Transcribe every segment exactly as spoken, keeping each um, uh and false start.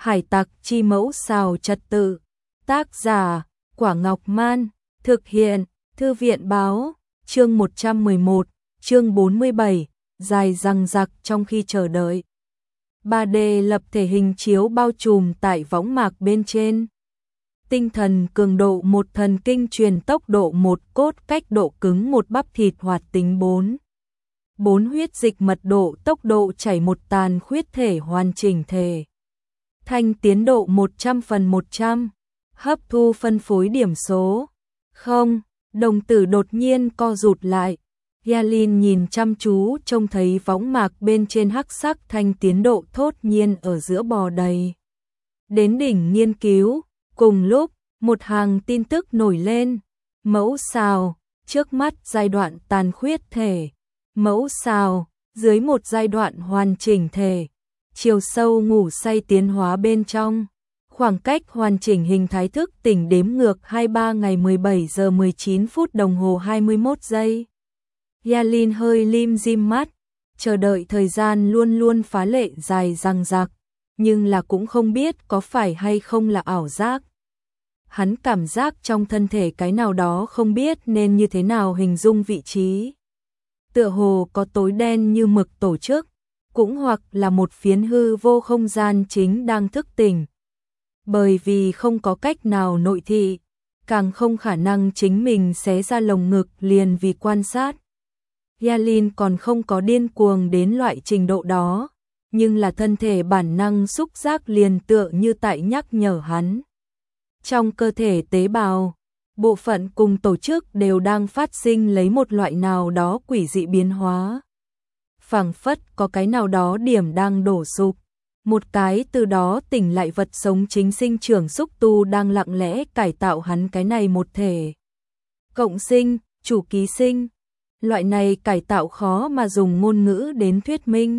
Hải tặc chi mẫu xào trật tự. Tác giả, Quả Ngọc Man. Thực hiện, Thư viện báo. Chương một trăm mười một, chương bốn mươi bảy, dài dằng dặc trong khi chờ đợi. ba D lập thể hình chiếu bao trùm tại võng mạc bên trên. Tinh thần cường độ một, thần kinh truyền tốc độ một, cốt cách độ cứng một, bắp thịt hoạt tính bốn. bốn huyết dịch mật độ, tốc độ chảy một, tàn khuyết thể hoàn chỉnh thể. Thanh tiến độ một trăm phần một trăm. Hấp thu phân phối điểm số. Không, đồng tử đột nhiên co rụt lại. Yalin nhìn chăm chú trông thấy võng mạc bên trên hắc sắc thanh tiến độ thốt nhiên ở giữa bò đầy. Đến đỉnh nghiên cứu, cùng lúc, một hàng tin tức nổi lên. Mẫu xào, trước mắt giai đoạn tàn khuyết thể. Mẫu xào, dưới một giai đoạn hoàn chỉnh thể. Chiều sâu ngủ say tiến hóa bên trong. Khoảng cách hoàn chỉnh hình thái thức tỉnh đếm ngược hai mươi ba ngày mười bảy giờ mười chín phút đồng hồ hai mươi mốt giây. Yalin hơi lim dim mắt, chờ đợi thời gian luôn luôn phá lệ dài dằng dặc, nhưng là cũng không biết có phải hay không là ảo giác. Hắn cảm giác trong thân thể cái nào đó không biết nên như thế nào hình dung vị trí. Tựa hồ có tối đen như mực tổ chức, cũng hoặc là một phiến hư vô không gian chính đang thức tỉnh. Bởi vì không có cách nào nội thị, càng không khả năng chính mình xé ra lồng ngực liền vì quan sát. Yalin còn không có điên cuồng đến loại trình độ đó, nhưng là thân thể bản năng xúc giác liền tựa như tại nhắc nhở hắn. Trong cơ thể tế bào, bộ phận cùng tổ chức đều đang phát sinh lấy một loại nào đó quỷ dị biến hóa. Phảng phất có cái nào đó điểm đang đổ sụp, một cái từ đó tỉnh lại vật sống chính sinh trưởng xúc tu đang lặng lẽ cải tạo hắn cái này một thể. Cộng sinh, chủ ký sinh. Loại này cải tạo khó mà dùng ngôn ngữ đến thuyết minh.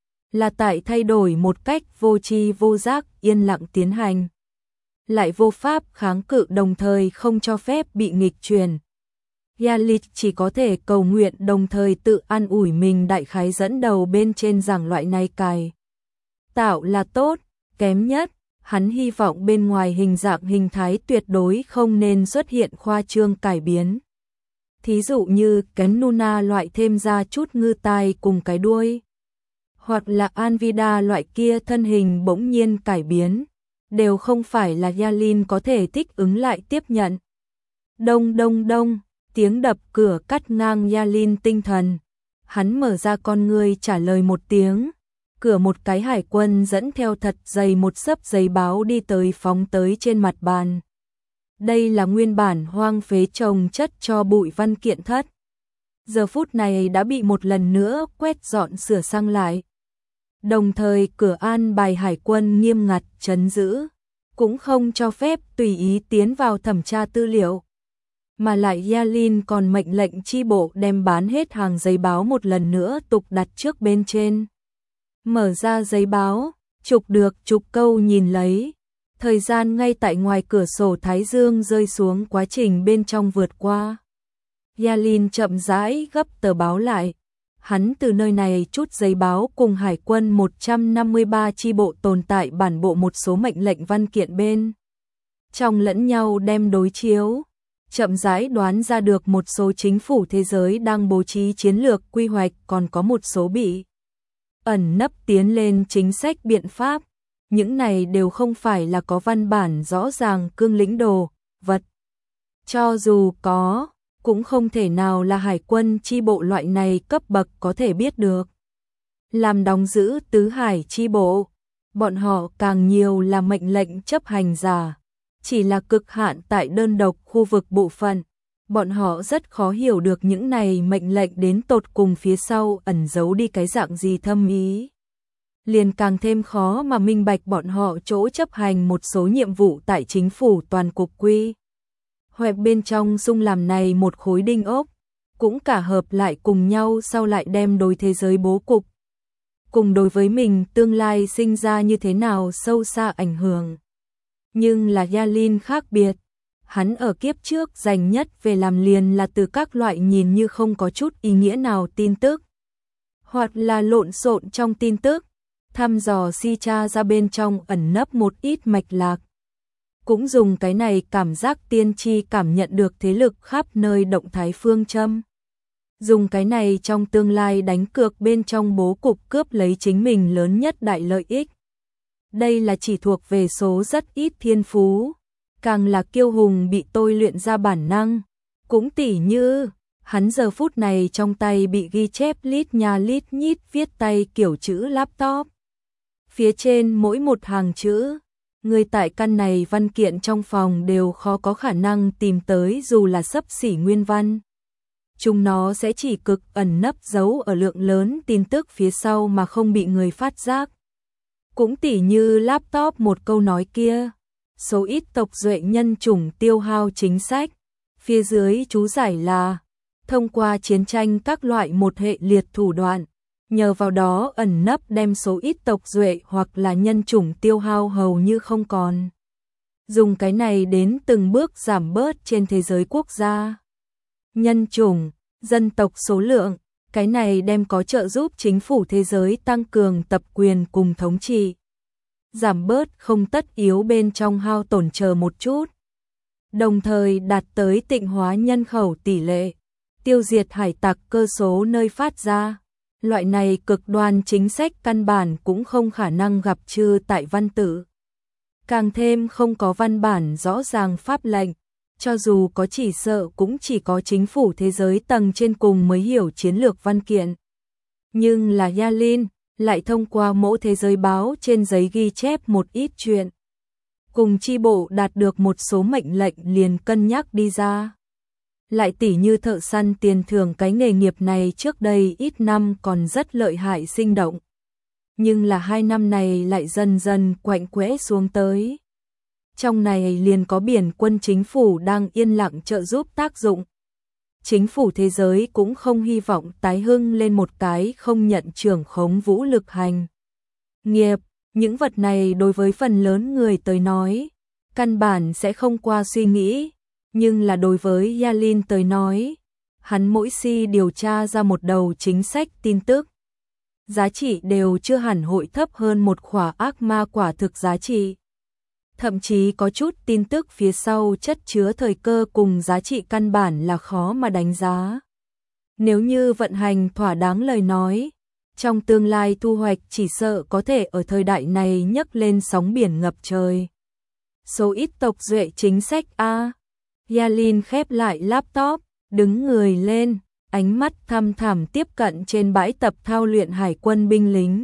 Là tại thay đổi một cách vô tri vô giác yên lặng tiến hành. Lại vô pháp kháng cự đồng thời không cho phép bị nghịch truyền. Yalin chỉ có thể cầu nguyện đồng thời tự an ủi mình đại khái dẫn đầu bên trên rằng loại này cài tạo là tốt, kém nhất, hắn hy vọng bên ngoài hình dạng hình thái tuyệt đối không nên xuất hiện khoa trương cải biến. Thí dụ như kén Nuna loại thêm ra chút ngư tai cùng cái đuôi, hoặc là Anvida loại kia thân hình bỗng nhiên cải biến, đều không phải là Yalin có thể thích ứng lại tiếp nhận. Đông đông đông, tiếng đập cửa cắt ngang Yalin tinh thần. Hắn mở ra con ngươi trả lời một tiếng. Cửa một cái hải quân dẫn theo thật dày một xấp giấy báo đi tới phóng tới trên mặt bàn. Đây là nguyên bản hoang phế trồng chất cho bụi văn kiện thất. Giờ phút này đã bị một lần nữa quét dọn sửa sang lại. Đồng thời cửa an bài hải quân nghiêm ngặt trấn giữ, cũng không cho phép tùy ý tiến vào thẩm tra tư liệu. Mà lại Yalin còn mệnh lệnh chi bộ đem bán hết hàng giấy báo một lần nữa tục đặt trước bên trên. Mở ra giấy báo, chụp được chụp câu nhìn lấy. Thời gian ngay tại ngoài cửa sổ thái dương rơi xuống quá trình bên trong vượt qua. Yalin chậm rãi gấp tờ báo lại. Hắn từ nơi này chút giấy báo cùng hải quân một trăm năm mươi ba chi bộ tồn tại bản bộ một số mệnh lệnh văn kiện bên. Trong lẫn nhau đem đối chiếu. Chậm rãi đoán ra được một số chính phủ thế giới đang bố trí chiến lược quy hoạch còn có một số bị ẩn nấp tiến lên chính sách biện pháp. Những này đều không phải là có văn bản rõ ràng cương lĩnh đồ, vật. Cho dù có, cũng không thể nào là hải quân chi bộ loại này cấp bậc có thể biết được. Làm đóng giữ tứ hải chi bộ, bọn họ càng nhiều là mệnh lệnh chấp hành giả. Chỉ là cực hạn tại đơn độc khu vực bộ phận, bọn họ rất khó hiểu được những này mệnh lệnh đến tột cùng phía sau ẩn giấu đi cái dạng gì thâm ý. Liền càng thêm khó mà minh bạch bọn họ chỗ chấp hành một số nhiệm vụ tại chính phủ toàn cục quy. Hoẹp bên trong xung làm này một khối đinh ốc, cũng cả hợp lại cùng nhau sau lại đem đối thế giới bố cục. Cùng đối với mình tương lai sinh ra như thế nào sâu xa ảnh hưởng. Nhưng là Yalin khác biệt, hắn ở kiếp trước dành nhất về làm liền là từ các loại nhìn như không có chút ý nghĩa nào tin tức, hoặc là lộn xộn trong tin tức, thăm dò si tra ra bên trong ẩn nấp một ít mạch lạc. Cũng dùng cái này cảm giác tiên tri cảm nhận được thế lực khắp nơi động thái phương châm. Dùng cái này trong tương lai đánh cược bên trong bố cục cướp lấy chính mình lớn nhất đại lợi ích. Đây là chỉ thuộc về số rất ít thiên phú, càng là kiêu hùng bị tôi luyện ra bản năng. Cũng tỉ như, hắn giờ phút này trong tay bị ghi chép lít nha lít nhít viết tay kiểu chữ laptop. Phía trên mỗi một hàng chữ, người tại căn này văn kiện trong phòng đều khó có khả năng tìm tới dù là xấp xỉ nguyên văn. Chúng nó sẽ chỉ cực ẩn nấp giấu ở lượng lớn tin tức phía sau mà không bị người phát giác. Cũng tỉ như laptop một câu nói kia, số ít tộc duệ nhân chủng tiêu hao chính sách, phía dưới chú giải là, thông qua chiến tranh các loại một hệ liệt thủ đoạn, nhờ vào đó ẩn nấp đem số ít tộc duệ hoặc là nhân chủng tiêu hao hầu như không còn. Dùng cái này đến từng bước giảm bớt trên thế giới quốc gia. Nhân chủng, dân tộc số lượng, cái này đem có trợ giúp chính phủ thế giới tăng cường tập quyền cùng thống trị. Giảm bớt không tất yếu bên trong hao tổn chờ một chút. Đồng thời đạt tới tịnh hóa nhân khẩu tỷ lệ, tiêu diệt hải tặc cơ số nơi phát ra. Loại này cực đoan chính sách căn bản cũng không khả năng gặp trừ tại văn tự. Càng thêm không có văn bản rõ ràng pháp lệnh, cho dù có chỉ sợ cũng chỉ có chính phủ thế giới tầng trên cùng mới hiểu chiến lược văn kiện. Nhưng là Yalin lại thông qua mỗi thế giới báo trên giấy ghi chép một ít chuyện. Cùng chi bộ đạt được một số mệnh lệnh liền cân nhắc đi ra. Lại tỉ như thợ săn tiền thưởng cái nghề nghiệp này trước đây ít năm còn rất lợi hại sinh động. Nhưng là hai năm này lại dần dần quạnh quẽ xuống tới. Trong này liền có biển quân chính phủ đang yên lặng trợ giúp tác dụng. Chính phủ thế giới cũng không hy vọng tái hưng lên một cái không nhận trưởng khống vũ lực hành. Nghiệp, những vật này đối với phần lớn người tới nói, căn bản sẽ không qua suy nghĩ. Nhưng là đối với Yalin tới nói, hắn mỗi si điều tra ra một đầu chính sách tin tức. Giá trị đều chưa hẳn hội thấp hơn một khỏa ác ma quả thực giá trị. Thậm chí có chút tin tức phía sau chất chứa thời cơ cùng giá trị căn bản là khó mà đánh giá. Nếu như vận hành thỏa đáng lời nói, trong tương lai thu hoạch chỉ sợ có thể ở thời đại này nhấc lên sóng biển ngập trời. Số ít tộc duệ chính sách A. Yalin khép lại laptop, đứng người lên, ánh mắt thăm thẳm tiếp cận trên bãi tập thao luyện hải quân binh lính.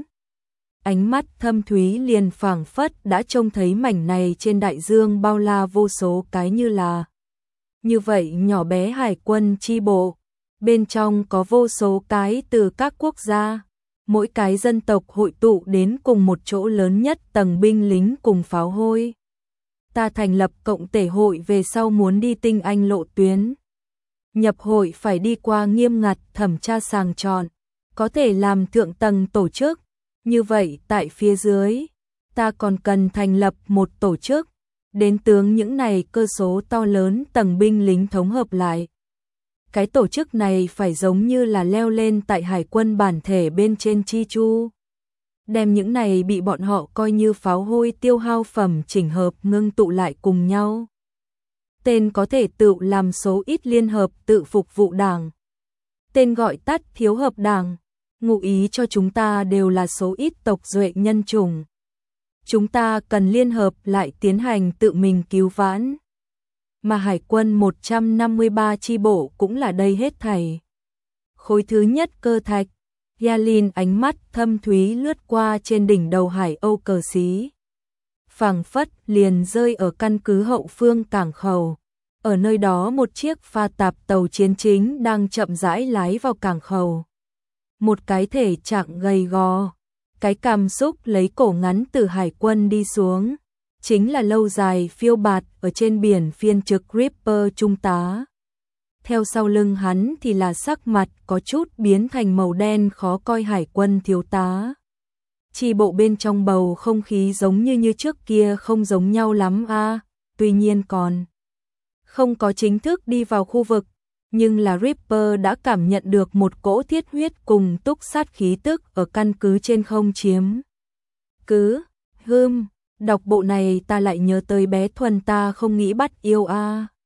Ánh mắt thâm thúy liền phảng phất đã trông thấy mảnh này trên đại dương bao la vô số cái như là. Như vậy nhỏ bé hải quân chi bộ, bên trong có vô số cái từ các quốc gia, mỗi cái dân tộc hội tụ đến cùng một chỗ lớn nhất tầng binh lính cùng pháo hôi. Ta thành lập cộng thể hội về sau muốn đi tinh anh lộ tuyến. Nhập hội phải đi qua nghiêm ngặt thẩm tra sàng chọn, có thể làm thượng tầng tổ chức. Như vậy tại phía dưới, ta còn cần thành lập một tổ chức, đến tướng những này cơ số to lớn tầng binh lính thống hợp lại. Cái tổ chức này phải giống như là leo lên tại hải quân bản thể bên trên chi chu. Đem những này bị bọn họ coi như pháo hôi tiêu hao phẩm chỉnh hợp ngưng tụ lại cùng nhau. Tên có thể tự làm số ít liên hợp tự phục vụ đảng. Tên gọi tắt thiếu hợp đảng, ngụ ý cho chúng ta đều là số ít tộc duệ nhân chủng. Chúng ta cần liên hợp lại tiến hành tự mình cứu vãn. Mà hải quân một trăm năm mươi ba chi bộ cũng là đây hết thảy. Khối thứ nhất cơ thạch. Yalin ánh mắt thâm thúy lướt qua trên đỉnh đầu hải âu cờ xí. Phảng phất liền rơi ở căn cứ hậu phương cảng khẩu. Ở nơi đó một chiếc pha tạp tàu chiến chính đang chậm rãi lái vào cảng khẩu. Một cái thể trạng gầy gò, cái cằm xúc lấy cổ ngắn từ hải quân đi xuống. Chính là lâu dài phiêu bạt ở trên biển phiên trực Ripper trung tá. Theo sau lưng hắn thì là sắc mặt có chút biến thành màu đen khó coi hải quân thiếu tá. Chi bộ bên trong bầu không khí giống như như trước kia không giống nhau lắm a, à, tuy nhiên còn không có chính thức đi vào khu vực, nhưng là Ripper đã cảm nhận được một cỗ thiết huyết cùng túc sát khí tức ở căn cứ trên không chiếm. cứ, hưm, đọc bộ này ta lại nhớ tới bé Thuần ta không nghĩ bắt yêu a.